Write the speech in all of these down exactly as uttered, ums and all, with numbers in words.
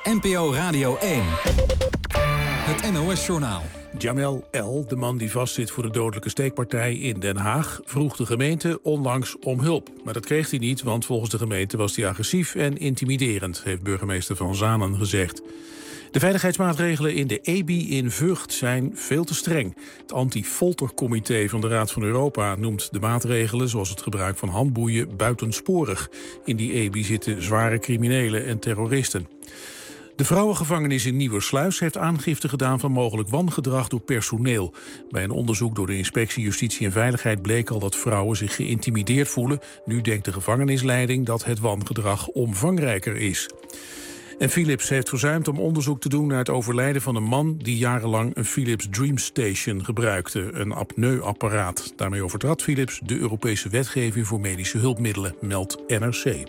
N P O Radio één. Het N O S-journaal. Jamel L., de man die vastzit voor de dodelijke steekpartij in Den Haag, vroeg de gemeente onlangs om hulp. Maar dat kreeg hij niet, want volgens de gemeente was hij agressief en intimiderend, heeft burgemeester Van Zanen gezegd. De veiligheidsmaatregelen in de E B I in Vught zijn veel te streng. Het anti-foltercomité van de Raad van Europa noemt de maatregelen, zoals het gebruik van handboeien, buitensporig. In die E B I zitten zware criminelen en terroristen. De vrouwengevangenis in Nieuwersluis heeft aangifte gedaan van mogelijk wangedrag door personeel. Bij een onderzoek door de Inspectie Justitie en Veiligheid bleek al dat vrouwen zich geïntimideerd voelen. Nu denkt de gevangenisleiding dat het wangedrag omvangrijker is. En Philips heeft verzuimd om onderzoek te doen naar het overlijden van een man die jarenlang een Philips Dreamstation gebruikte, een apneuapparaat. Daarmee overtrad Philips de Europese wetgeving voor medische hulpmiddelen, meldt N R C.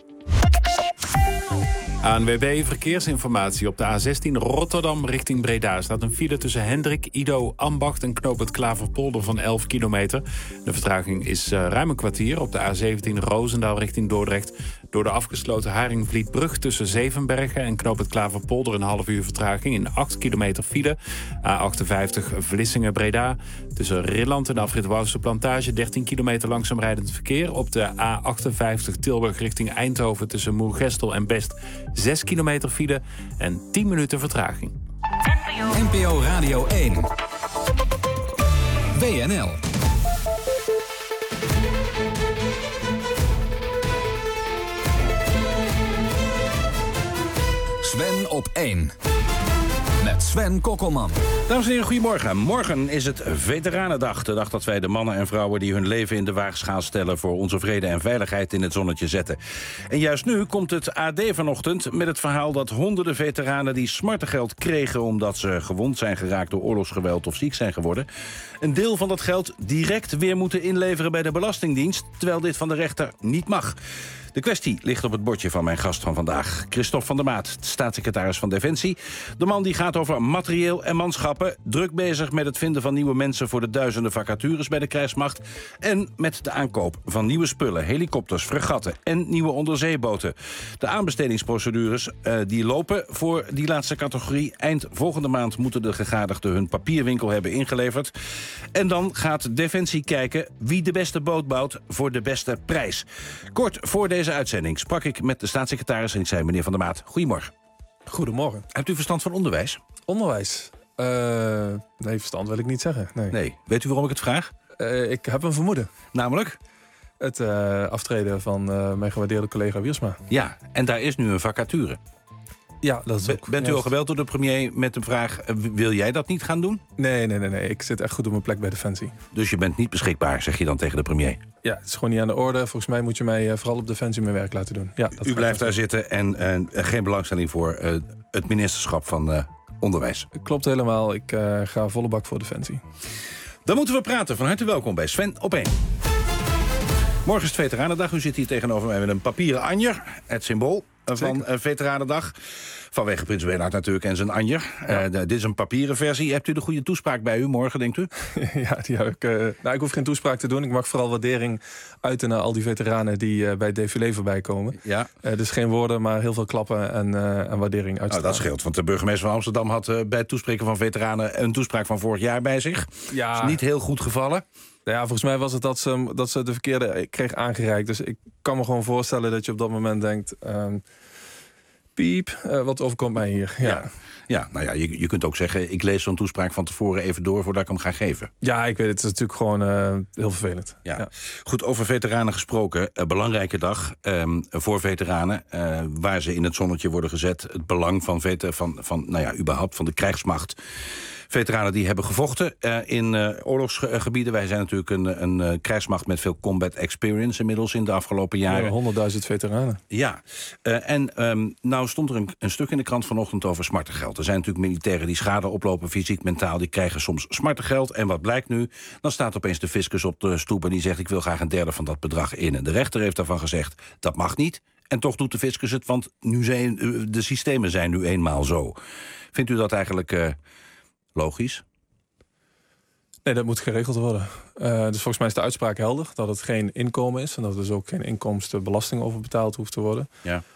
A N W B Verkeersinformatie. Op de A zestien Rotterdam richting Breda staat een file tussen Hendrik, Ido, Ambacht en Knoop het Klaverpolder van elf kilometer. De vertraging is uh, ruim een kwartier. Op de A zeventien Roosendaal richting Dordrecht. Door de afgesloten Haringvlietbrug tussen Zevenbergen en Knoop het Klaverpolder een half uur vertraging in acht kilometer file. A achtenvijftig Vlissingen-Breda. Tussen Rilland en Afrit Wouwse Plantage dertien kilometer langzaam rijdend verkeer. Op de A achtenvijftig Tilburg richting Eindhoven tussen Moergestel en Best zes kilometer file en tien minuten vertraging. N P O Radio één. W N L. Sven op één. Met Sven Kokkelman. Dames en heren, goedemorgen. Morgen is het Veteranendag. De dag dat wij de mannen en vrouwen die hun leven in de waagschaal stellen voor onze vrede en veiligheid in het zonnetje zetten. En juist nu komt het A D vanochtend met het verhaal dat honderden veteranen die smartengeld kregen omdat ze gewond zijn geraakt door oorlogsgeweld of ziek zijn geworden, een deel van dat geld direct weer moeten inleveren bij de Belastingdienst, terwijl dit van de rechter niet mag. De kwestie ligt op het bordje van mijn gast van vandaag. Christophe van der Maat, staatssecretaris van Defensie. De man die gaat over materieel en manschappen. Druk bezig met het vinden van nieuwe mensen voor de duizenden vacatures bij de krijgsmacht. En met de aankoop van nieuwe spullen, helikopters, fregatten en nieuwe onderzeeboten. De aanbestedingsprocedures uh, die lopen voor die laatste categorie. Eind volgende maand moeten de gegadigden hun papierwinkel hebben ingeleverd. En dan gaat Defensie kijken wie de beste boot bouwt voor de beste prijs. Kort voor deze Deze uitzending sprak ik met de staatssecretaris en ik zei: meneer Van der Maat, goedemorgen. Goedemorgen. Hebt u verstand van onderwijs? Onderwijs? Uh, nee, verstand wil ik niet zeggen. Nee. nee. Weet u waarom ik het vraag? Uh, ik heb een vermoeden. Namelijk? Het uh, aftreden van uh, mijn gewaardeerde collega Wiersma. Ja, en daar is nu een vacature. Ja, dat is ook. Bent u al gebeld door de premier met de vraag: wil jij dat niet gaan doen? Nee, nee, nee, nee. Ik zit echt goed op mijn plek bij Defensie. Dus je bent niet beschikbaar, zeg je dan tegen de premier? Ja, het is gewoon niet aan de orde. Volgens mij moet je mij uh, vooral op Defensie mijn werk laten doen. Ja, dat u blijft daar zitten en uh, geen belangstelling voor uh, het ministerschap van uh, Onderwijs? Klopt helemaal. Ik uh, ga volle bak voor Defensie. Dan moeten we praten. Van harte welkom bij Sven op één. Morgen is het Veteranendag. U zit hier tegenover mij met een papieren anjer. Het symbool van uh, Veteranendag. Vanwege Prins Bernhard natuurlijk en zijn anjer. Ja. Uh, dit is een papieren versie. Hebt u de goede toespraak bij u morgen, denkt u? Ja, die heb ik. Uh, nou, ik hoef geen toespraak te doen. Ik mag vooral waardering uiten naar al die veteranen die uh, bij het défilé voorbij komen. Ja. Uh, dus geen woorden, maar heel veel klappen en, uh, en waardering uitstralen. Nou, dat scheelt, want de burgemeester van Amsterdam had uh, bij het toespreken van veteranen een toespraak van vorig jaar bij zich. Ja. Dat is niet heel goed gevallen. Ja, volgens mij was het dat ze, dat ze de verkeerde kreeg aangereikt. Dus ik kan me gewoon voorstellen dat je op dat moment denkt: Um, piep, uh, wat overkomt mij hier? Ja, ja. ja nou ja, je, je kunt ook zeggen: ik lees zo'n toespraak van tevoren even door voordat ik hem ga geven. Ja, ik weet het. Het is natuurlijk gewoon uh, heel vervelend. Ja. Ja. Goed, over veteranen gesproken. Uh, belangrijke dag um, voor veteranen. Uh, waar ze in het zonnetje worden gezet. Het belang van, vet- van, van, nou ja, überhaupt van de krijgsmacht. Veteranen die hebben gevochten uh, in uh, oorlogsgebieden. Wij zijn natuurlijk een, een uh, krijgsmacht met veel combat experience inmiddels in de afgelopen jaren. Ja, honderdduizend veteranen. Ja, uh, en um, nou stond er een, een stuk in de krant vanochtend over smartengeld. Er zijn natuurlijk militairen die schade oplopen, fysiek, mentaal. Die krijgen soms smartengeld. En wat blijkt nu? Dan staat opeens de fiscus op de stoep en die zegt: ik wil graag een derde van dat bedrag in. En de rechter heeft daarvan gezegd: dat mag niet. En toch doet de fiscus het, want nu zijn, de systemen zijn nu eenmaal zo. Vindt u dat eigenlijk Uh, logisch? Nee, dat moet geregeld worden. Uh, dus volgens mij is de uitspraak helder dat het geen inkomen is en dat er dus ook geen inkomstenbelasting over betaald hoeft te worden. Ja.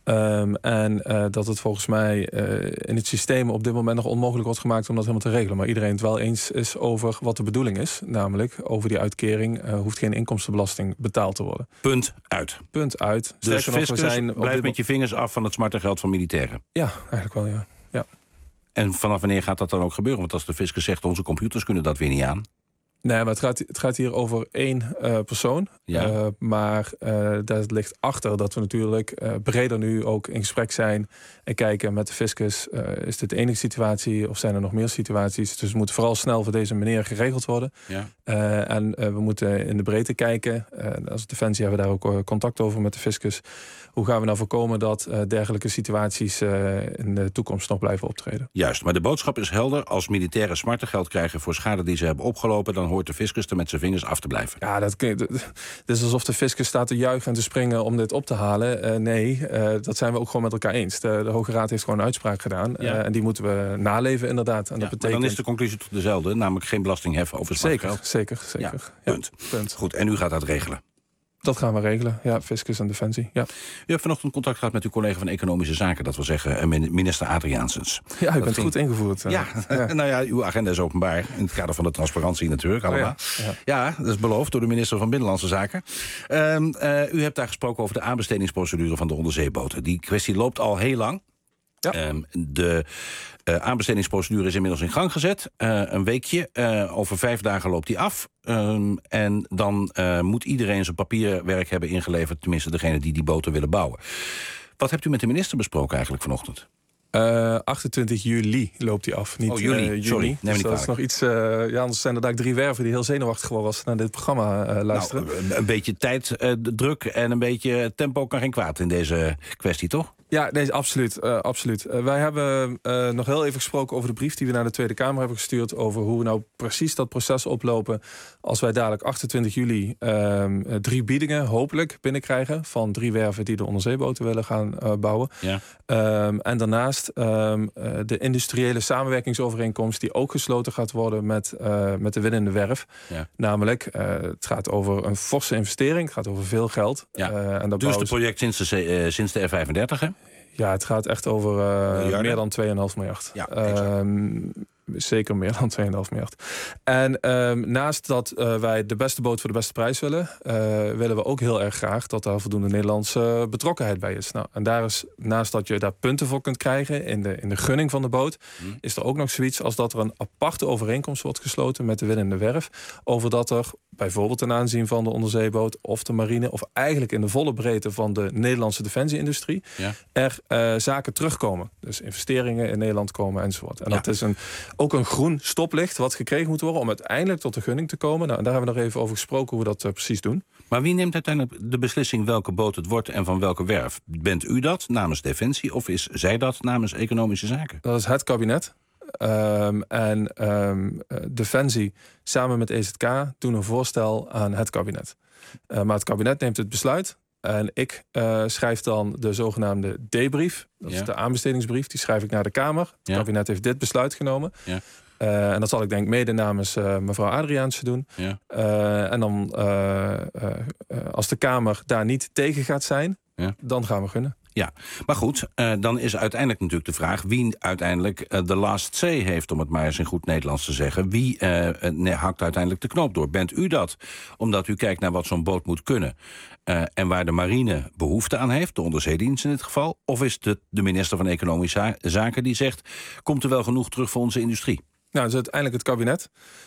Um, en uh, dat het volgens mij uh, in het systeem op dit moment nog onmogelijk wordt gemaakt om dat helemaal te regelen. Maar iedereen het wel eens is over wat de bedoeling is. Namelijk, over die uitkering uh, hoeft geen inkomstenbelasting betaald te worden. Punt uit. Punt uit. Dus nog, fiscus, we zijn blijf dit... met je vingers af van het smarte geld van militairen. Ja, eigenlijk wel, ja. ja. En vanaf wanneer gaat dat dan ook gebeuren? Want als de fiscus zegt, onze computers kunnen dat weer niet aan. Nee, maar het gaat, het gaat hier over één uh, persoon. Ja. Uh, maar uh, daar ligt achter dat we natuurlijk uh, breder nu ook in gesprek zijn en kijken met de fiscus. Uh, is dit de enige situatie of zijn er nog meer situaties? Dus het moet vooral snel voor deze meneer geregeld worden. Ja. Uh, en uh, we moeten in de breedte kijken. Uh, als Defensie hebben we daar ook uh, contact over met de fiscus. Hoe gaan we nou voorkomen dat uh, dergelijke situaties uh, in de toekomst nog blijven optreden? Juist, maar de boodschap is helder. Als militairen smartengeld krijgen voor schade die ze hebben opgelopen, dan hoort de fiscus er met zijn vingers af te blijven. Ja, dat, het is alsof de fiscus staat te juichen en te springen om dit op te halen. Uh, nee, uh, dat zijn we ook gewoon met elkaar eens. De, de Hoge Raad heeft gewoon een uitspraak gedaan. Ja. Uh, en die moeten we naleven inderdaad. En ja, dat betekent... dan is de conclusie toch dezelfde, namelijk geen belasting heffen over smartengeld. Zeker, zeker, zeker. Ja, punt. Ja, punt. Goed, en u gaat dat regelen? Dat gaan we regelen, ja, fiscus en defensie. Ja. U hebt vanochtend contact gehad met uw collega van Economische Zaken, dat wil zeggen minister Adriaansens. Ja, u dat bent ging... goed ingevoerd. Ja, ja. nou ja, uw agenda is openbaar, in het kader van de transparantie natuurlijk allemaal. Oh ja. Ja. ja, dat is beloofd door de minister van Binnenlandse Zaken. Um, uh, u hebt daar gesproken over de aanbestedingsprocedure van de onderzeeboten. Die kwestie loopt al heel lang. Ja. Um, de uh, aanbestedingsprocedure is inmiddels in gang gezet. Uh, een weekje. Uh, over vijf dagen loopt die af. Um, en dan uh, moet iedereen zijn papierwerk hebben ingeleverd. Tenminste, degene die die boten willen bouwen. Wat hebt u met de minister besproken eigenlijk vanochtend? Uh, achtentwintig juli loopt die af. Niet, oh, juli. Uh, juni. Sorry, neem dus niet dat is nog iets. Uh, ja, anders zijn er daar drie werven die heel zenuwachtig geworden was naar dit programma uh, luisteren. Nou, een beetje tijddruk uh, en een beetje tempo kan geen kwaad in deze kwestie, toch? Ja, nee, absoluut. Uh, absoluut. Uh, wij hebben uh, nog heel even gesproken over de brief die we naar de Tweede Kamer hebben gestuurd. Over hoe we nou precies dat proces oplopen. Als wij dadelijk achtentwintig juli uh, drie biedingen hopelijk binnenkrijgen. Van drie werven die de onderzeeboten willen gaan uh, bouwen. Ja. Um, en daarnaast um, uh, de industriële samenwerkingsovereenkomst die ook gesloten gaat worden met, uh, met de winnende werf. Ja. Namelijk, uh, het gaat over een forse investering. Het gaat over veel geld. Ja. Uh, en dat dus het project sinds de, uh, sinds de F vijfendertig, hè? Ja, het gaat echt over uh, meer dan twee komma vijf miljard. Ja, um, zeker meer dan twee komma vijf miljard. En um, naast dat uh, wij de beste boot voor de beste prijs willen... Uh, willen we ook heel erg graag dat daar voldoende Nederlandse betrokkenheid bij is. Nou, en daar is, naast dat je daar punten voor kunt krijgen in de, in de gunning van de boot... Hmm. is er ook nog zoiets als dat er een aparte overeenkomst wordt gesloten... met de winnende werf, over dat er bijvoorbeeld ten aanzien van de onderzeeboot... of de marine, of eigenlijk in de volle breedte van de Nederlandse defensieindustrie... Ja. er uh, zaken terugkomen. Dus investeringen in Nederland komen enzovoort. En ja. dat is een... ook een groen stoplicht wat gekregen moet worden... om uiteindelijk tot de gunning te komen. Nou, en daar hebben we nog even over gesproken hoe we dat uh, precies doen. Maar wie neemt uiteindelijk de beslissing welke boot het wordt... en van welke werf? Bent u dat namens Defensie of is zij dat namens Economische Zaken? Dat is het kabinet. Um, en um, Defensie samen met E Z K doen een voorstel aan het kabinet. Uh, maar het kabinet neemt het besluit... En ik uh, schrijf dan de zogenaamde D-brief. Dat ja. is de aanbestedingsbrief. Die schrijf ik naar de Kamer. Het ja. kabinet heeft dit besluit genomen. Ja. Uh, en dat zal ik denk mede namens uh, mevrouw Adriaanse doen. Ja. Uh, en dan, uh, uh, uh, als de Kamer daar niet tegen gaat zijn... Ja. dan gaan we gunnen. Ja, maar goed, uh, dan is uiteindelijk natuurlijk de vraag... wie uiteindelijk uh, de last say heeft, om het maar eens in goed Nederlands te zeggen. Wie uh, nee, hakt uiteindelijk de knoop door? Bent u dat? Omdat u kijkt naar wat zo'n boot moet kunnen... Uh, en waar de marine behoefte aan heeft, de onderzeedienst in dit geval... of is het de minister van Economische Zaken die zegt... komt er wel genoeg terug voor onze industrie? Nou, dat is uiteindelijk het kabinet.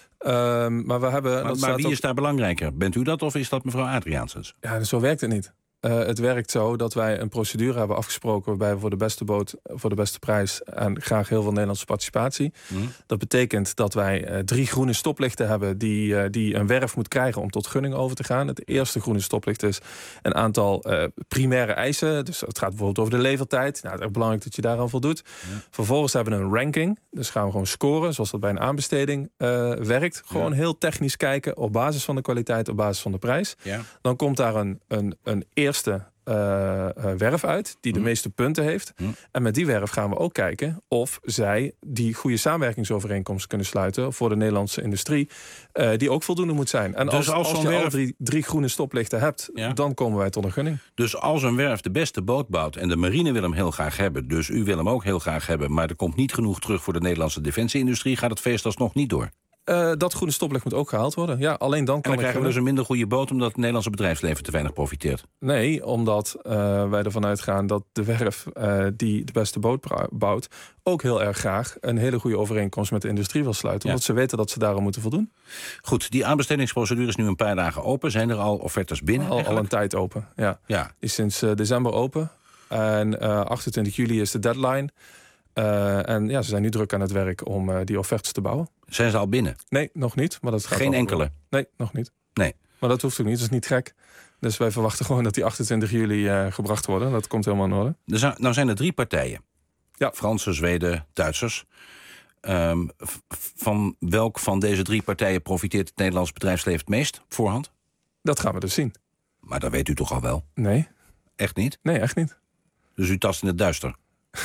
Um, maar we hebben, maar, maar wie ook... is daar belangrijker? Bent u dat of is dat mevrouw Adriaansens? Ja, zo werkt het niet. Uh, het werkt zo dat wij een procedure hebben afgesproken... waarbij we voor de beste boot, voor de beste prijs... en graag heel veel Nederlandse participatie. Mm. Dat betekent dat wij uh, drie groene stoplichten hebben... Die, uh, die een werf moet krijgen om tot gunning over te gaan. Het eerste groene stoplicht is een aantal uh, primaire eisen. Dus het gaat bijvoorbeeld over de levertijd. Nou, het is belangrijk dat je daaraan voldoet. Ja. Vervolgens hebben we een ranking. Dus gaan we gewoon scoren, zoals dat bij een aanbesteding uh, werkt. Gewoon ja. heel technisch kijken op basis van de kwaliteit... op basis van de prijs. Ja. Dan komt daar een, een, een eerste uh, uh, werf uit die de mm. meeste punten heeft. Mm. En met die werf gaan we ook kijken of zij die goede samenwerkingsovereenkomst kunnen sluiten voor de Nederlandse industrie, uh, die ook voldoende moet zijn. En dus als, als, als je werf... al drie, drie groene stoplichten hebt, ja. dan komen wij tot een gunning. Dus als een werf de beste boot bouwt en de marine wil hem heel graag hebben, dus u wil hem ook heel graag hebben, maar er komt niet genoeg terug voor de Nederlandse defensieindustrie, gaat het feest alsnog niet door? Uh, dat groene stoplicht moet ook gehaald worden. Ja, alleen dan kan en dan krijgen we dus een minder goede boot omdat het Nederlandse bedrijfsleven te weinig profiteert? Nee, omdat uh, wij ervan uitgaan dat de werf uh, die de beste boot bouwt ook heel erg graag een hele goede overeenkomst met de industrie wil sluiten. Ja. Omdat ze weten dat ze daarom moeten voldoen. Goed, die aanbestedingsprocedure is nu een paar dagen open. Zijn er al offertes binnen? Al, al een tijd open, ja. ja. Die is sinds uh, december open. En uh, achtentwintig juli is de deadline. Uh, en ja, ze zijn nu druk aan het werk om uh, die offertes te bouwen. Zijn ze al binnen? Nee, nog niet. Maar dat gaat Geen enkele? Worden. Nee, nog niet. Nee. Maar dat hoeft ook niet, dat is niet gek. Dus wij verwachten gewoon dat die achtentwintig juli uh, gebracht worden. Dat komt helemaal in orde. Dus nou zijn er drie partijen. Ja. Fransen, Zweden, Duitsers. Um, van welk van deze drie partijen profiteert het Nederlands bedrijfsleven het meest op voorhand? Dat gaan we dus zien. Maar dat weet u toch al wel? Nee. Echt niet? Nee, echt niet. Dus u tast in het duister?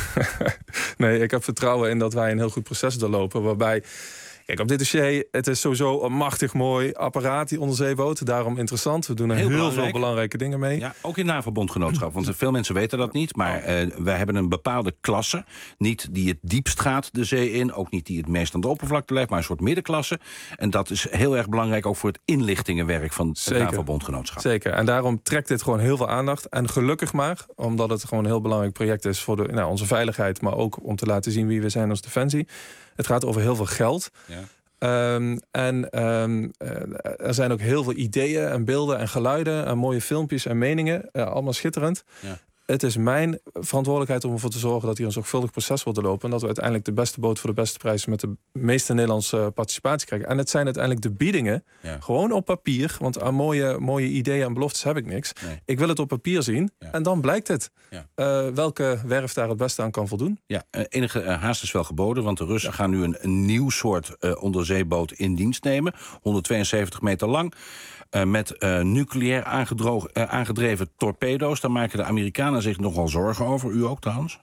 Nee, ik heb vertrouwen in dat wij een heel goed proces doorlopen. Waarbij, kijk, op dit dossier, het is sowieso een machtig mooi apparaat, die onderzeeboot. Daarom interessant. We doen er heel, heel veel belangrijke dingen mee. Ja, ook in NAVO-bondgenootschap. Want veel mensen weten dat niet. Maar uh, wij hebben een bepaalde klasse. Niet die het diepst gaat de zee in. Ook niet die het meest aan de oppervlakte blijft. Maar een soort middenklasse. En dat is heel erg belangrijk ook voor het inlichtingenwerk van het NAVO-bondgenootschap. Zeker. En daarom trekt dit gewoon heel veel aandacht. En gelukkig maar, omdat het gewoon een heel belangrijk project is voor de, nou, onze veiligheid. Maar ook om te laten zien wie we zijn als Defensie. Het gaat over heel veel geld. Ja. Um, en um, uh, er zijn ook heel veel ideeën en beelden en geluiden en mooie filmpjes en meningen. Uh, allemaal schitterend. Ja. Het is mijn verantwoordelijkheid om ervoor te zorgen dat hier een zorgvuldig proces wordt doorlopen. En dat we uiteindelijk de beste boot voor de beste prijs met de meeste Nederlandse participatie krijgen. En het zijn uiteindelijk de biedingen, ja. gewoon op papier. Want aan mooie, mooie ideeën en beloftes heb ik niks. Nee. Ik wil het op papier zien ja. en dan blijkt het. Ja. Uh, welke werf daar het beste aan kan voldoen. Ja, uh, enige uh, haast is wel geboden, want de Russen ja. gaan nu een, een nieuw soort uh, onderzeeboot in dienst nemen. honderdtweeënzeventig meter lang. Uh, met uh, nucleair aangedro- uh, aangedreven torpedo's. Daar maken de Amerikanen zich nogal zorgen over. U ook trouwens?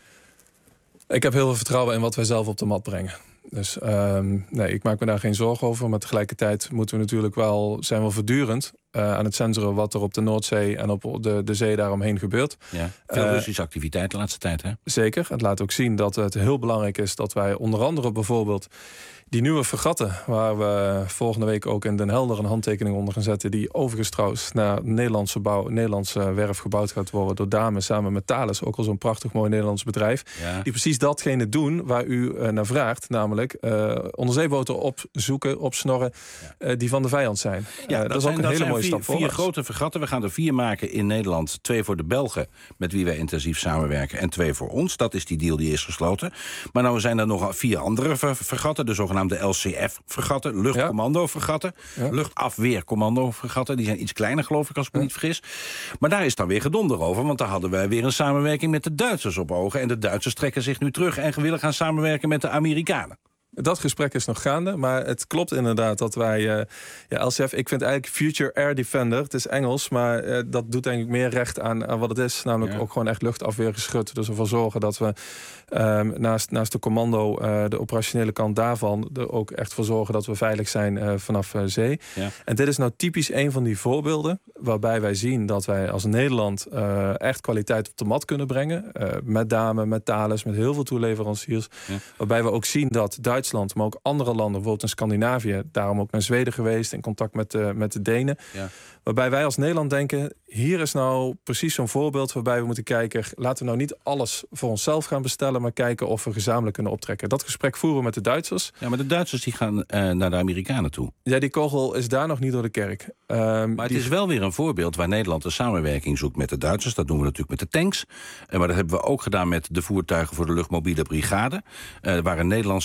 Ik heb heel veel vertrouwen in wat wij zelf op de mat brengen. Dus um, nee, ik maak me daar geen zorgen over. Maar tegelijkertijd moeten we natuurlijk wel, zijn we voortdurend uh, aan het sensoren wat er op de Noordzee en op de, de zee daaromheen gebeurt. Ja, veel uh, Russische activiteit de laatste tijd, hè? Zeker. Het laat ook zien dat het heel belangrijk is dat wij onder andere bijvoorbeeld die nieuwe fregatten, waar we volgende week ook in Den Helder een handtekening onder gaan zetten, die overigens trouwens naar Nederlandse, bouw, Nederlandse werf gebouwd gaat worden door Damen samen met Thales, ook al zo'n prachtig mooi Nederlands bedrijf, ja. die precies datgene doen waar u uh, naar vraagt, namelijk uh, onderzeeboten opzoeken, opsnorren, ja. uh, die van de vijand zijn. Ja, uh, dat, dat is ook een hele mooie vier, stap voor. Vier grote fregatten. We gaan er vier maken in Nederland. Twee voor de Belgen, met wie wij intensief samenwerken, en twee voor ons. Dat is die deal die is gesloten. Maar nou zijn er nog vier andere fregatten, de zogenaamde L C F-fregatten, luchtcommando-fregatten, ja. luchtafweercommando-fregatten. Die zijn iets kleiner, geloof ik, als ik me ja. niet vergis. Maar daar is dan weer gedonder over, want daar hadden wij weer een samenwerking met de Duitsers op ogen. En de Duitsers trekken zich nu terug en willen gaan samenwerken met de Amerikanen. Dat gesprek is nog gaande, maar het klopt inderdaad dat wij... Uh, ja, L C F, ik vind eigenlijk Future Air Defender, het is Engels, maar uh, dat doet denk ik meer recht aan, aan wat het is. Namelijk ja. ook gewoon echt luchtafweergeschut. Dus ervoor zorgen dat we um, naast, naast de commando, uh, de operationele kant daarvan, er ook echt voor zorgen dat we veilig zijn uh, vanaf uh, zee. Ja. En dit is nou typisch een van die voorbeelden waarbij wij zien dat wij als Nederland uh, echt kwaliteit op de mat kunnen brengen. Uh, met Damen, met Thales, met heel veel toeleveranciers. Ja. Waarbij we ook zien dat Duitsland, maar ook andere landen, bijvoorbeeld in Scandinavië, daarom ook naar Zweden geweest, in contact met de, met de Denen. Ja. Waarbij wij als Nederland denken, hier is nou precies zo'n voorbeeld waarbij we moeten kijken, laten we nou niet alles voor onszelf gaan bestellen, maar kijken of we gezamenlijk kunnen optrekken. Dat gesprek voeren we met de Duitsers. Ja, maar de Duitsers die gaan uh, naar de Amerikanen toe. Ja, die kogel is daar nog niet door de kerk. Um, maar het die... is wel weer een voorbeeld waar Nederland een samenwerking zoekt met de Duitsers. Dat doen we natuurlijk met de tanks. Uh, maar dat hebben we ook gedaan met de voertuigen voor de luchtmobiele brigade. Uh, waar een Nederlandse bedrijf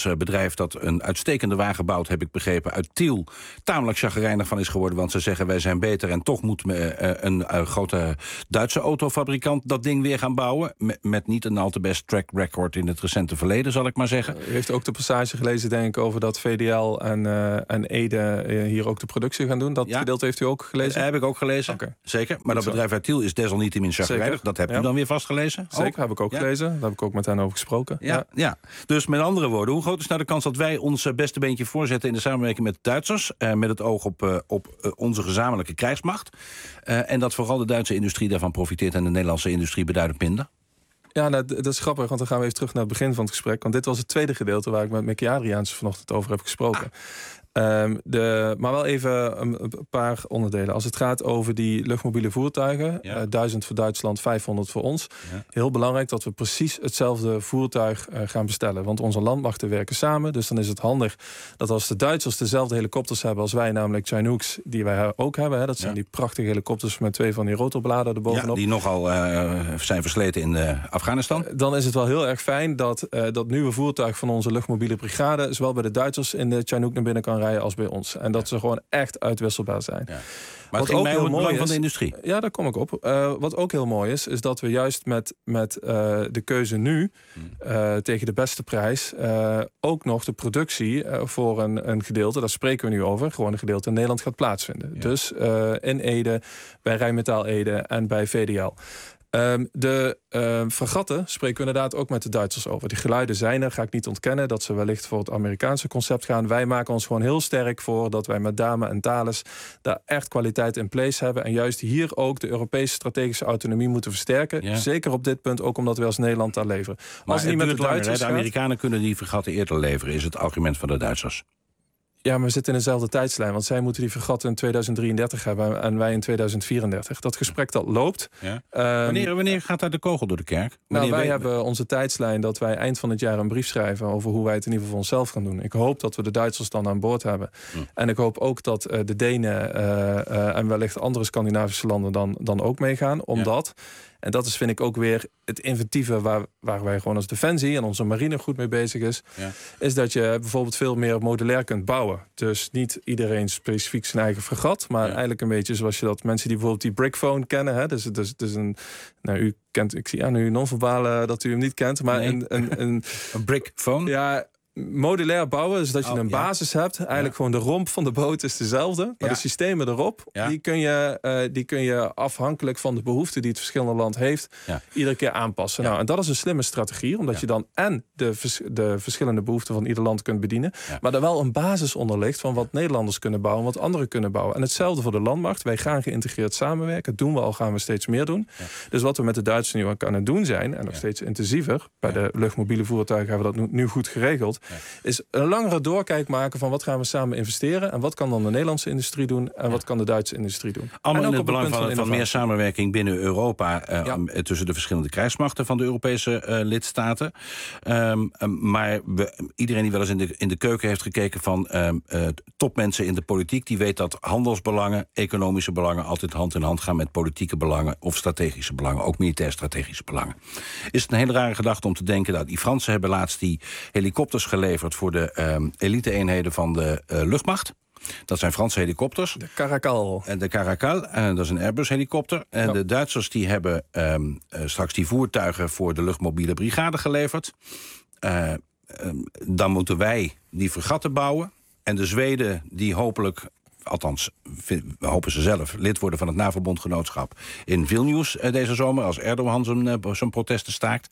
bedrijf dat een uitstekende wagen bouwt, heb ik begrepen, uit Tiel, tamelijk chagrijnig van is geworden. Want ze zeggen, wij zijn beter en toch moet uh, een uh, grote Duitse autofabrikant dat ding weer gaan bouwen. Met, met niet een al te best track record in het recente verleden, zal ik maar zeggen. U heeft ook de passage gelezen, denk ik, over dat V D L en, uh, en Ede uh, hier ook de productie gaan doen. Dat ja. gedeelte heeft u ook gelezen? Uh, heb ik ook gelezen, okay. Zeker. Maar dat bedrijf uit Tiel is desalniettemin chagrijnig. Dat hebt ja. u dan weer vastgelezen? Zeker, ook? heb ik ook ja. gelezen. Daar heb ik ook met hen over gesproken. Ja, ja. ja. Dus met andere woorden, hoe groot is nou de kans dat wij ons beste beentje voorzetten in de samenwerking met de Duitsers, uh, met het oog op, uh, op uh, onze gezamenlijke krijgsmacht, uh, en dat vooral de Duitse industrie daarvan profiteert en de Nederlandse industrie beduidend minder? Ja, nou, dat is grappig, want dan gaan we even terug naar het begin van het gesprek. Want dit was het tweede gedeelte waar ik met Mickey Adriaanse vanochtend over heb gesproken. Ah. Um, de, maar wel even een, een paar onderdelen. Als het gaat over die luchtmobiele voertuigen, ja. uh, duizend voor Duitsland, vijfhonderd voor ons. Ja. Heel belangrijk dat we precies hetzelfde voertuig uh, gaan bestellen. Want onze landmachten werken samen. Dus dan is het handig dat als de Duitsers dezelfde helikopters hebben als wij, namelijk Chinooks, die wij ook hebben. Hè, dat zijn ja. die prachtige helikopters met twee van die rotorbladen erbovenop. Ja, die nogal uh, zijn versleten in uh, Afghanistan. Uh, dan is het wel heel erg fijn dat uh, dat nieuwe voertuig van onze luchtmobiele brigade zowel bij de Duitsers in de Chinook naar binnen kan rijden als bij ons. En dat ja. ze gewoon echt uitwisselbaar zijn. Ja. Maar het ging mij om het belang van de industrie. Ja, daar kom ik op. Uh, wat ook heel mooi is, is dat we juist met, met uh, de keuze nu uh, tegen de beste prijs uh, ook nog de productie uh, voor een, een gedeelte, daar spreken we nu over, gewoon een gedeelte in Nederland gaat plaatsvinden. Ja. Dus uh, in Ede, bij Rijnmetaal Ede en bij V D L. Um, de uh, fregatten spreken we inderdaad ook met de Duitsers over. Die geluiden zijn er, ga ik niet ontkennen, dat ze wellicht voor het Amerikaanse concept gaan. Wij maken ons gewoon heel sterk voor dat wij met Dame en Thales daar echt kwaliteit in place hebben. En juist hier ook de Europese strategische autonomie moeten versterken. Ja. Zeker op dit punt, ook omdat we als Nederland daar leveren. Maar als het niet met de Duitsers langer, de Amerikanen gaat, kunnen die fregatten eerder leveren, is het argument van de Duitsers. Ja, maar we zitten in dezelfde tijdslijn. Want zij moeten die fregatten in tweeduizend drieëndertig hebben en wij in tweeduizend vierendertig. Dat gesprek dat loopt. Ja. Um, wanneer, wanneer gaat daar de kogel door de kerk? Nou, wij hebben onze tijdslijn dat wij eind van het jaar een brief schrijven over hoe wij het in ieder geval voor onszelf gaan doen. Ik hoop dat we de Duitsers dan aan boord hebben. Hm. En ik hoop ook dat uh, de Denen uh, uh, en wellicht andere Scandinavische landen dan, dan ook meegaan. Omdat... Ja. En dat is, vind ik, ook weer het inventieve waar, waar wij gewoon als Defensie en onze marine goed mee bezig is. Ja. Is dat je bijvoorbeeld veel meer modulair kunt bouwen. Dus niet iedereen specifiek zijn eigen fregat. Maar ja. eigenlijk een beetje zoals je dat mensen die bijvoorbeeld die Brickphone kennen. Hè? Dus, dus, dus een, nou, u kent, ik zie aan u non-verbale dat u hem niet kent. Maar nee. een, een, een, een Brickphone? Ja. Modulair bouwen, dus dat je oh, een basis ja. hebt. Eigenlijk ja. gewoon de romp van de boot is dezelfde. Maar ja. de systemen erop, ja. die, kun je, uh, die kun je afhankelijk van de behoeften die het verschillende land heeft, ja. iedere keer aanpassen. Ja. Nou, en dat is een slimme strategie, omdat ja. je dan en de, vers- de verschillende behoeften van ieder land kunt bedienen, ja. maar er wel een basis onder ligt van wat ja. Nederlanders kunnen bouwen, wat anderen kunnen bouwen. En hetzelfde voor de landmacht. Wij gaan geïntegreerd samenwerken. Dat doen we al, gaan we steeds meer doen. Ja. Dus wat we met de Duitsers nu aan het doen zijn, en nog ja. steeds intensiever, bij ja. de luchtmobiele voertuigen hebben we dat nu, nu goed geregeld, ja. is een langere doorkijk maken van wat gaan we samen investeren en wat kan dan de Nederlandse industrie doen en ja. wat kan de Duitse industrie doen. Allemaal in het belang van, van, van meer samenwerking binnen Europa uh, ja. tussen de verschillende krijgsmachten van de Europese uh, lidstaten. Um, um, maar we, iedereen die wel eens in de, in de keuken heeft gekeken van um, uh, topmensen in de politiek, die weet dat handelsbelangen, economische belangen altijd hand in hand gaan met politieke belangen of strategische belangen, ook militair strategische belangen. Is het een hele rare gedachte om te denken dat die Fransen hebben laatst die helikopters geleverd voor de um, elite-eenheden van de uh, luchtmacht. Dat zijn Franse helikopters. De Caracal. En de Caracal, en dat is een Airbus-helikopter. En ja. de Duitsers die hebben um, uh, straks die voertuigen voor de luchtmobiele brigade geleverd. Uh, um, dan moeten wij die fregatten bouwen. En de Zweden die hopelijk, althans hopen ze zelf, lid worden van het NAVO-bondgenootschap in Vilnius uh, deze zomer, als Erdogan zijn, uh, zijn protesten staakt.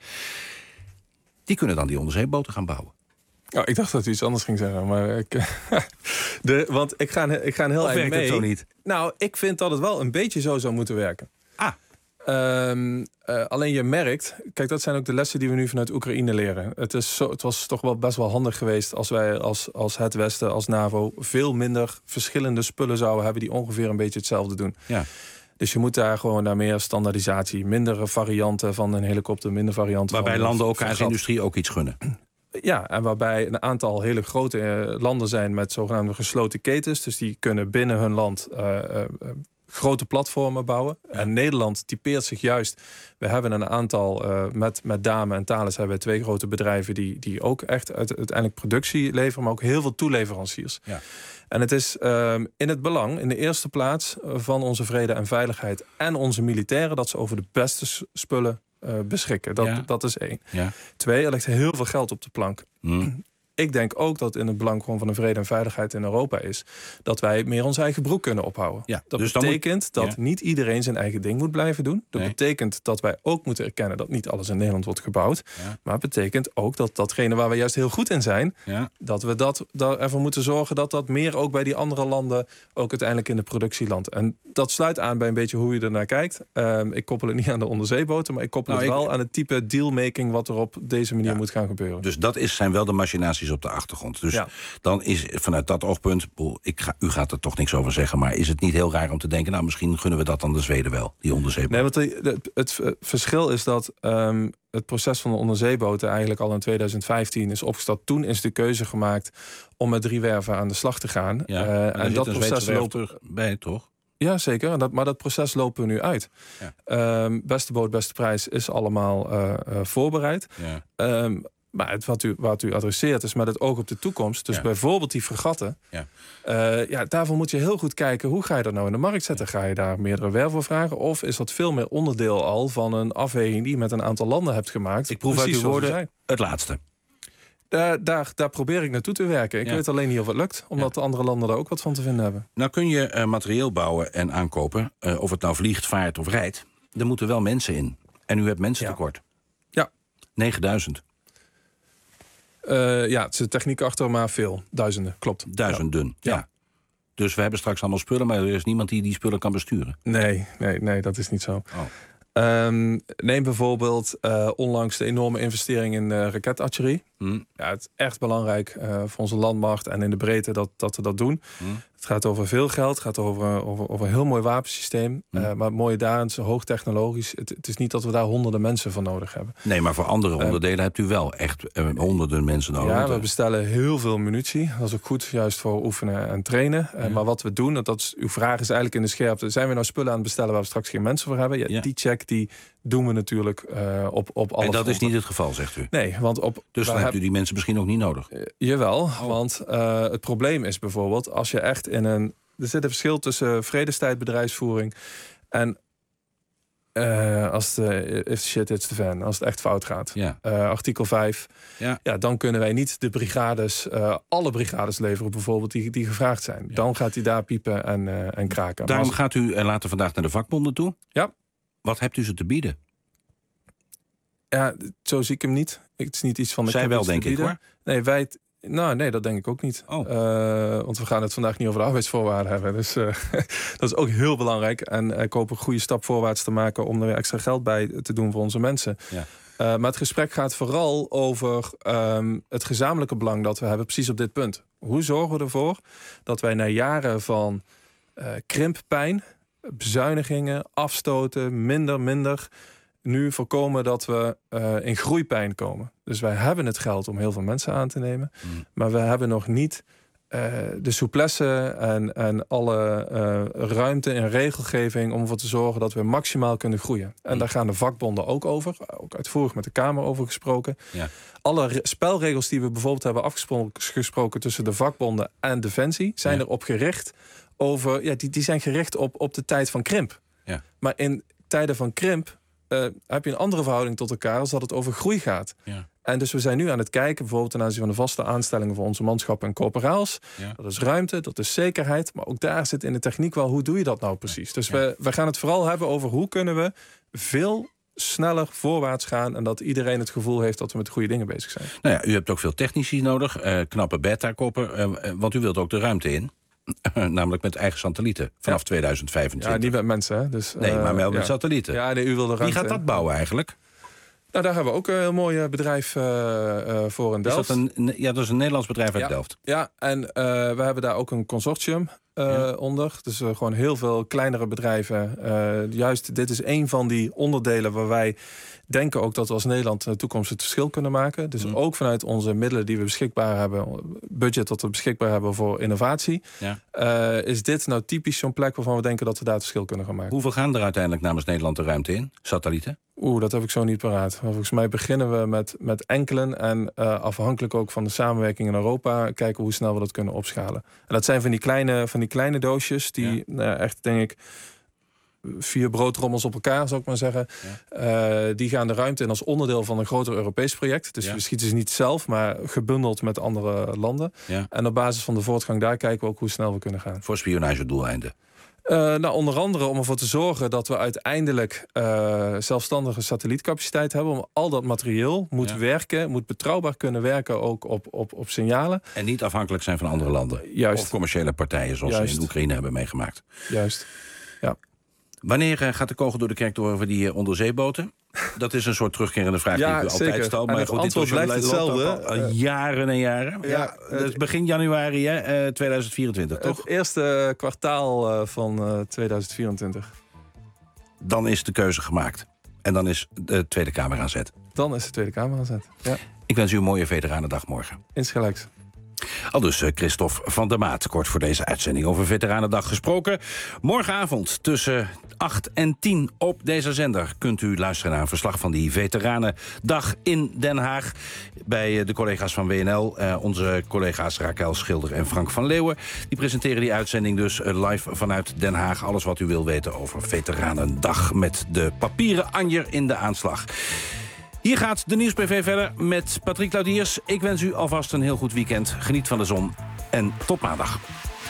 Die kunnen dan die onderzeeboten gaan bouwen. Oh, ik dacht dat u iets anders ging zeggen, maar ik, de, want ik ga, ik ga een heel of eind mee. Het zo niet? Nou, ik vind dat het wel een beetje zo zou moeten werken. Ah. Um, uh, alleen je merkt, kijk, dat zijn ook de lessen die we nu vanuit Oekraïne leren. Het, is zo, het was toch wel best wel handig geweest als wij als, als het Westen, als NAVO, veel minder verschillende spullen zouden hebben die ongeveer een beetje hetzelfde doen. Ja. Dus je moet daar gewoon naar meer standaardisatie, mindere varianten van een helikopter, minder varianten. Waarbij van landen elkaars industrie ook iets gunnen. Ja, en waarbij een aantal hele grote uh, landen zijn met zogenaamde gesloten ketens. Dus die kunnen binnen hun land uh, uh, grote platformen bouwen. Ja. En Nederland typeert zich juist. We hebben een aantal, uh, met, met Dame en Thales hebben we twee grote bedrijven die, die ook echt uit, uiteindelijk productie leveren, maar ook heel veel toeleveranciers. Ja. En het is um, in het belang, in de eerste plaats, van onze vrede en veiligheid en onze militairen, dat ze over de beste spullen uh, beschikken. Dat, ja. dat is één. Ja. Twee, er ligt heel veel geld op de plank. Mm. Ik denk ook dat in het belang gewoon van de vrede en veiligheid in Europa is dat wij meer onze eigen broek kunnen ophouden. Ja, dat dus betekent moet, dat ja. niet iedereen zijn eigen ding moet blijven doen. Dat nee. betekent dat wij ook moeten erkennen dat niet alles in Nederland wordt gebouwd. Ja. Maar het betekent ook dat datgene waar we juist heel goed in zijn, ja. dat we dat, dat ervoor moeten zorgen dat dat meer ook bij die andere landen ook uiteindelijk in de productie landt. En dat sluit aan bij een beetje hoe je ernaar kijkt. Um, ik koppel het niet aan de onderzeeboten, maar ik koppel nou, het wel ik... aan het type dealmaking wat er op deze manier ja. moet gaan gebeuren. Dus dat is, zijn wel de machinaties op de achtergrond. Dus ja. dan is vanuit dat oogpunt, ik ga, u gaat er toch niks over zeggen, maar is het niet heel raar om te denken, nou misschien gunnen we dat dan de Zweden wel, die onderzeeboten? Nee, want de, de, het, het verschil is dat um, het proces van de onderzeeboten eigenlijk al in twintig vijftien is opgestart. Toen is de keuze gemaakt om met drie werven aan de slag te gaan. Ja, uh, en dat proces loopt terug bij, toch? Ja, zeker. Dat, maar dat proces lopen we nu uit. Ja. Um, beste boot, beste prijs is allemaal uh, uh, voorbereid. Ja. Um, Maar het, wat, u, wat u adresseert is met het oog op de toekomst. Dus ja. bijvoorbeeld die fregatten. Ja. Uh, ja, daarvoor moet je heel goed kijken, hoe ga je dat nou in de markt zetten? Ga je daar meerdere werven voor vragen? Of is dat veel meer onderdeel al van een afweging die je met een aantal landen hebt gemaakt? Ik proef uit uw woorden het laatste. Daar, daar, daar probeer ik naartoe te werken. Ik ja. weet alleen niet of het lukt, omdat ja. de andere landen daar ook wat van te vinden hebben. Nou kun je uh, materieel bouwen en aankopen, uh, of het nou vliegt, vaart of rijdt. Er moeten wel mensen in. En u hebt mensen ja. tekort. Ja. negenduizend. Uh, ja, het is de techniek achter, maar veel. Duizenden, klopt. Duizenden, ja. ja. Dus we hebben straks allemaal spullen, maar er is niemand die die spullen kan besturen. Nee, nee, nee, dat is niet zo. Oh. Um, neem bijvoorbeeld uh, onlangs de enorme investering in uh, raketartillerie. Hmm. Ja, het is echt belangrijk uh, voor onze landmacht en in de breedte dat, dat we dat doen. Hmm. Het gaat over veel geld, het gaat over, over, over een heel mooi wapensysteem. Hmm. Uh, maar het mooie daarin is hoogtechnologisch. Het, het is niet dat we daar honderden mensen voor nodig hebben. Nee, maar voor andere onderdelen uh, hebt u wel echt uh, honderden mensen nodig. Ja, we bestellen heel veel munitie. Dat is ook goed, juist voor oefenen en trainen. Uh, ja. Maar wat we doen, dat is, uw vraag is eigenlijk in de scherpte. Zijn we nou spullen aan het bestellen waar we straks geen mensen voor hebben? Ja, ja. Die check die doen we natuurlijk uh, op, op alle En dat fronten. is niet het geval, zegt u? Nee, want op... Dus dan hebt u die mensen misschien ook niet nodig? Uh, jawel, oh. want uh, het probleem is bijvoorbeeld, als je echt in een... Er zit een verschil tussen vredestijd bedrijfsvoering en uh, als de if shit hits the fan, als het echt fout gaat. Ja. Uh, artikel vijf, ja. Ja, dan kunnen wij niet de brigades, uh, alle brigades leveren bijvoorbeeld die, die gevraagd zijn. Ja. Dan gaat hij daar piepen en, uh, en kraken. Daarom als... gaat u uh, later vandaag naar de vakbonden toe? Ja. Wat hebt u ze te bieden? Ja, zo zie ik hem niet. Het is niet iets van de Zij wel, denk ik, hoor. Nee, wij... Nou, nee, dat denk ik ook niet. Oh. Uh, want we gaan het vandaag niet over de arbeidsvoorwaarden hebben. Dus uh, dat is ook heel belangrijk. En ik hoop een goede stap voorwaarts te maken om er weer extra geld bij te doen voor onze mensen. Ja. Uh, maar het gesprek gaat vooral over um, het gezamenlijke belang dat we hebben precies op dit punt. Hoe zorgen we ervoor dat wij na jaren van uh, krimppijn, bezuinigingen, afstoten, minder, minder... nu voorkomen dat we uh, in groeipijn komen. Dus wij hebben het geld om heel veel mensen aan te nemen. Mm. Maar we hebben nog niet uh, de souplesse en, en alle uh, ruimte en regelgeving... om ervoor te zorgen dat we maximaal kunnen groeien. En mm. daar gaan de vakbonden ook over. Ook uitvoerig met de Kamer over gesproken. Ja. Alle re- spelregels die we bijvoorbeeld hebben afgesproken... tussen de vakbonden en Defensie... zijn ja. erop gericht over... Ja, die, die zijn gericht op, op de tijd van krimp. Ja. Maar in tijden van krimp... Uh, heb je een andere verhouding tot elkaar als dat het over groei gaat. Ja. En dus we zijn nu aan het kijken, bijvoorbeeld ten aanzien van de vaste aanstellingen voor onze manschappen en corporaals. Ja. Dat is ruimte, dat is zekerheid. Maar ook daar zit in de techniek wel, hoe doe je dat nou precies? Dus ja. we, we gaan het vooral hebben over hoe kunnen we veel sneller voorwaarts gaan... en dat iedereen het gevoel heeft dat we met de goede dingen bezig zijn. Nou ja, u hebt ook veel technici nodig, uh, knappe beta-koppen, uh, want u wilt ook de ruimte in. Namelijk met eigen satellieten vanaf ja. tweeduizend vijfentwintig. Ja, niet met mensen. Hè? Dus, nee, maar wel met ja. satellieten. Ja, nee, u wil de ruimte. Wie gaat dat bouwen eigenlijk? Nou, daar hebben we ook een heel mooi bedrijf uh, uh, voor in Delft. Is dat een, ja, dat is een Nederlands bedrijf uit ja. Delft. Ja, en uh, we hebben daar ook een consortium. uh, ja. onder. Dus uh, gewoon heel veel kleinere bedrijven. Uh, juist, dit is een van die onderdelen waar wij denken ook dat we als Nederland in de toekomst het verschil kunnen maken. Dus mm. ook vanuit onze middelen die we beschikbaar hebben, budget dat we beschikbaar hebben voor innovatie, ja. uh, is dit nou typisch zo'n plek waarvan we denken dat we daar het verschil kunnen gaan maken. Hoeveel gaan er uiteindelijk namens Nederland de ruimte in? Satellieten? Oeh, dat heb ik zo niet paraat. Volgens mij beginnen we met, met enkelen en uh, afhankelijk ook van de samenwerking in Europa kijken hoe snel we dat kunnen opschalen. En dat zijn van die kleine, van die kleine doosjes die ja. nou, echt, denk ik, vier broodrommels op elkaar, zou ik maar zeggen. Ja. Uh, die gaan de ruimte in als onderdeel van een groter Europees project. Dus ja. we schieten ze niet zelf, maar gebundeld met andere landen. Ja. En op basis van de voortgang daar kijken we ook hoe snel we kunnen gaan. Voor spionagedoeleinden? Uh, nou, onder andere om ervoor te zorgen dat we uiteindelijk uh, zelfstandige satellietkapaciteit hebben. Om al dat materieel moet ja. werken, moet betrouwbaar kunnen werken ook op, op, op signalen. En niet afhankelijk zijn van andere landen. Juist. Of commerciële partijen zoals Juist. we in Oekraïne hebben meegemaakt. Juist, ja. Wanneer uh, gaat de kogel door de kerktoren over die uh, onderzeeboten? Dat is een soort terugkerende vraag ja, die ik altijd stel. Maar het goed, antwoord dit blijft hetzelfde. Al, al jaren en jaren. Ja, ja, dat is begin januari hè, uh, tweeduizend vierentwintig, toch? Het eerste kwartaal uh, van uh, tweeduizend vierentwintig. Dan is de keuze gemaakt. En dan is de Tweede Kamer aan zet. Dan is de Tweede Kamer aan zet, ja. Ik wens u een mooie Veteranendag morgen. Insgelijks. Aldus Christophe van der Maat, kort voor deze uitzending over Veteranendag gesproken. Morgenavond tussen acht en tien op deze zender kunt u luisteren naar een verslag van die Veteranendag in Den Haag. Bij de collega's van W N L, eh, onze collega's Raquel Schilder en Frank van Leeuwen. Die presenteren die uitzending dus live vanuit Den Haag. Alles wat u wil weten over Veteranendag met de papieren anjer in de aanslag. Hier gaat de Nieuws P V verder met Patrick Laudiers. Ik wens u alvast een heel goed weekend. Geniet van de zon en tot maandag.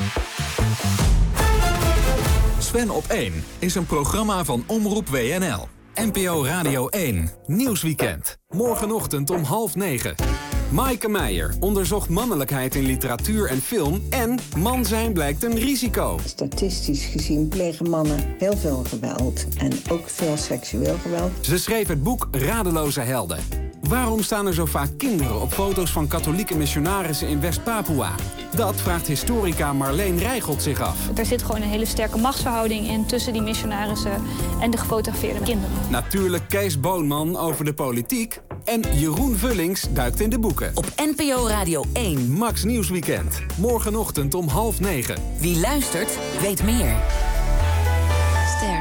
Sven op één is een programma van Omroep W N L. N P O Radio één, Nieuwsweekend. Morgenochtend om half negen. Maaike Meijer onderzocht mannelijkheid in literatuur en film en man zijn blijkt een risico. Statistisch gezien plegen mannen heel veel geweld en ook veel seksueel geweld. Ze schreef het boek Radeloze Helden. Waarom staan er zo vaak kinderen op foto's van katholieke missionarissen in West-Papua? Dat vraagt historica Marleen Rijgold zich af. Er zit gewoon een hele sterke machtsverhouding in tussen die missionarissen en de gefotografeerde kinderen. Natuurlijk Kees Boonman over de politiek. En Jeroen Vullings duikt in de boeken. Op N P O Radio één. Max Nieuwsweekend. Morgenochtend om half negen. Wie luistert, weet meer. Ster.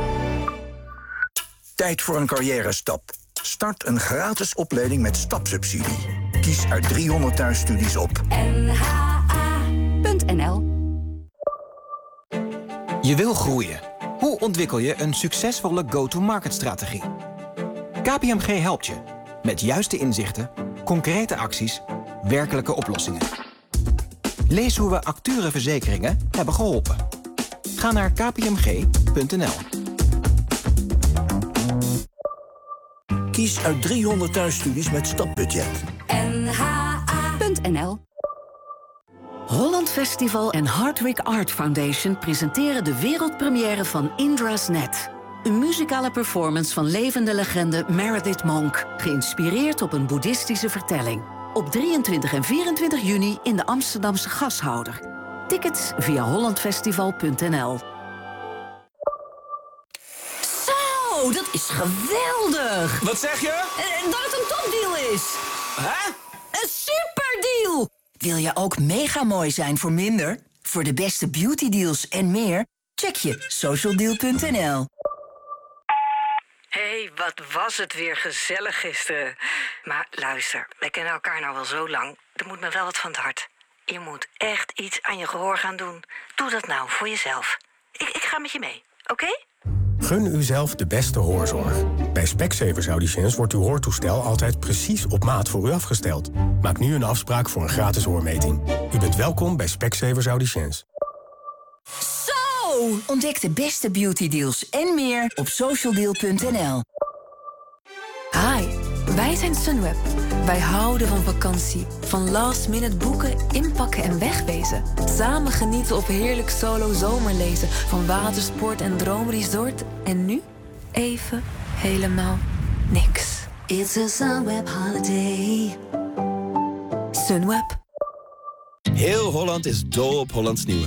Tijd voor een carrière-stap. Start een gratis opleiding met stapsubsidie. Kies uit driehonderd thuisstudies op N H A punt N L. Je wil groeien. Hoe ontwikkel je een succesvolle go-to-market-strategie? K P M G helpt je. Met juiste inzichten, concrete acties, werkelijke oplossingen. Lees hoe we Acture Verzekeringen hebben geholpen. Ga naar k p m g punt n l. Kies uit driehonderd thuisstudies met stapbudget. N H A punt N L. Holland Festival en Hardwick Art Foundation presenteren de wereldpremière van Indra's Net. Een muzikale performance van levende legende Meredith Monk, geïnspireerd op een boeddhistische vertelling. Op drieëntwintig en vierentwintig juni in de Amsterdamse Gashouder. Tickets via hollandfestival punt n l. Zo, dat is geweldig! Wat zeg je? Uh, dat het een topdeal is! Hè? Een superdeal! Wil je ook mega mooi zijn voor minder? Voor de beste beautydeals en meer? Check je socialdeal punt n l. Hé, hey, wat was het weer gezellig gisteren. Maar luister, wij kennen elkaar nou wel zo lang. Er moet me wel wat van het hart. Je moet echt iets aan je gehoor gaan doen. Doe dat nou voor jezelf. Ik, ik ga met je mee, oké? Okay? Gun uzelf de beste hoorzorg. Bij Specsavers Auditions wordt uw hoortoestel altijd precies op maat voor u afgesteld. Maak nu een afspraak voor een gratis hoormeting. U bent welkom bij Specsavers Auditions. Zo! Ontdek de beste beautydeals en meer op socialdeal punt n l. Hi, wij zijn Sunweb. Wij houden van vakantie. Van last minute boeken, inpakken en wegwezen. Samen genieten op heerlijk solo zomerlezen. Van watersport en droomresort. En nu even helemaal niks. It's a Sunweb holiday. Sunweb. Heel Holland is dol op Hollands Nieuwe.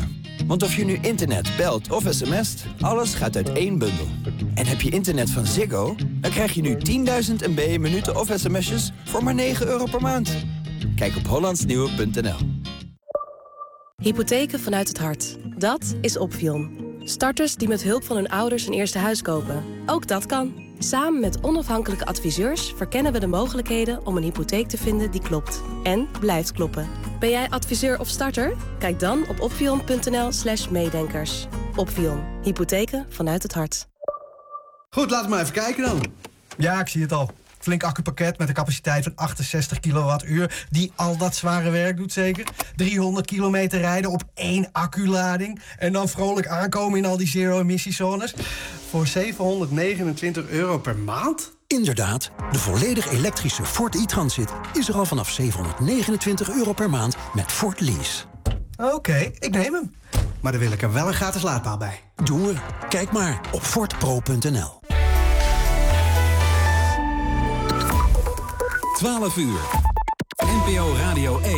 Want of je nu internet, belt of sms't, alles gaat uit één bundel. En heb je internet van Ziggo, dan krijg je nu tienduizend MB, minuten of sms'jes voor maar negen euro per maand. Kijk op hollandsnieuwe punt n l. Hypotheken vanuit het hart. Dat is Opvion. Starters die met hulp van hun ouders een eerste huis kopen. Ook dat kan. Samen met onafhankelijke adviseurs verkennen we de mogelijkheden om een hypotheek te vinden die klopt. En blijft kloppen. Ben jij adviseur of starter? Kijk dan op opvion punt n l slash meedenkers. Opvion. Hypotheken vanuit het hart. Goed, laten we maar even kijken dan. Ja, ik zie het al. Flink accupakket met een capaciteit van achtenzestig kilowattuur... die al dat zware werk doet zeker. driehonderd kilometer rijden op één acculading... en dan vrolijk aankomen in al die zero-emissiezones... voor zevenhonderdnegenentwintig euro per maand? Inderdaad, de volledig elektrische Ford e-Transit is er al vanaf zevenhonderdnegenentwintig euro per maand met Ford Lease. Oké, okay, ik neem hem. Maar dan wil ik er wel een gratis laadpaal bij. Doen we. Kijk maar op ford pro punt n l. twaalf uur. N P O Radio één.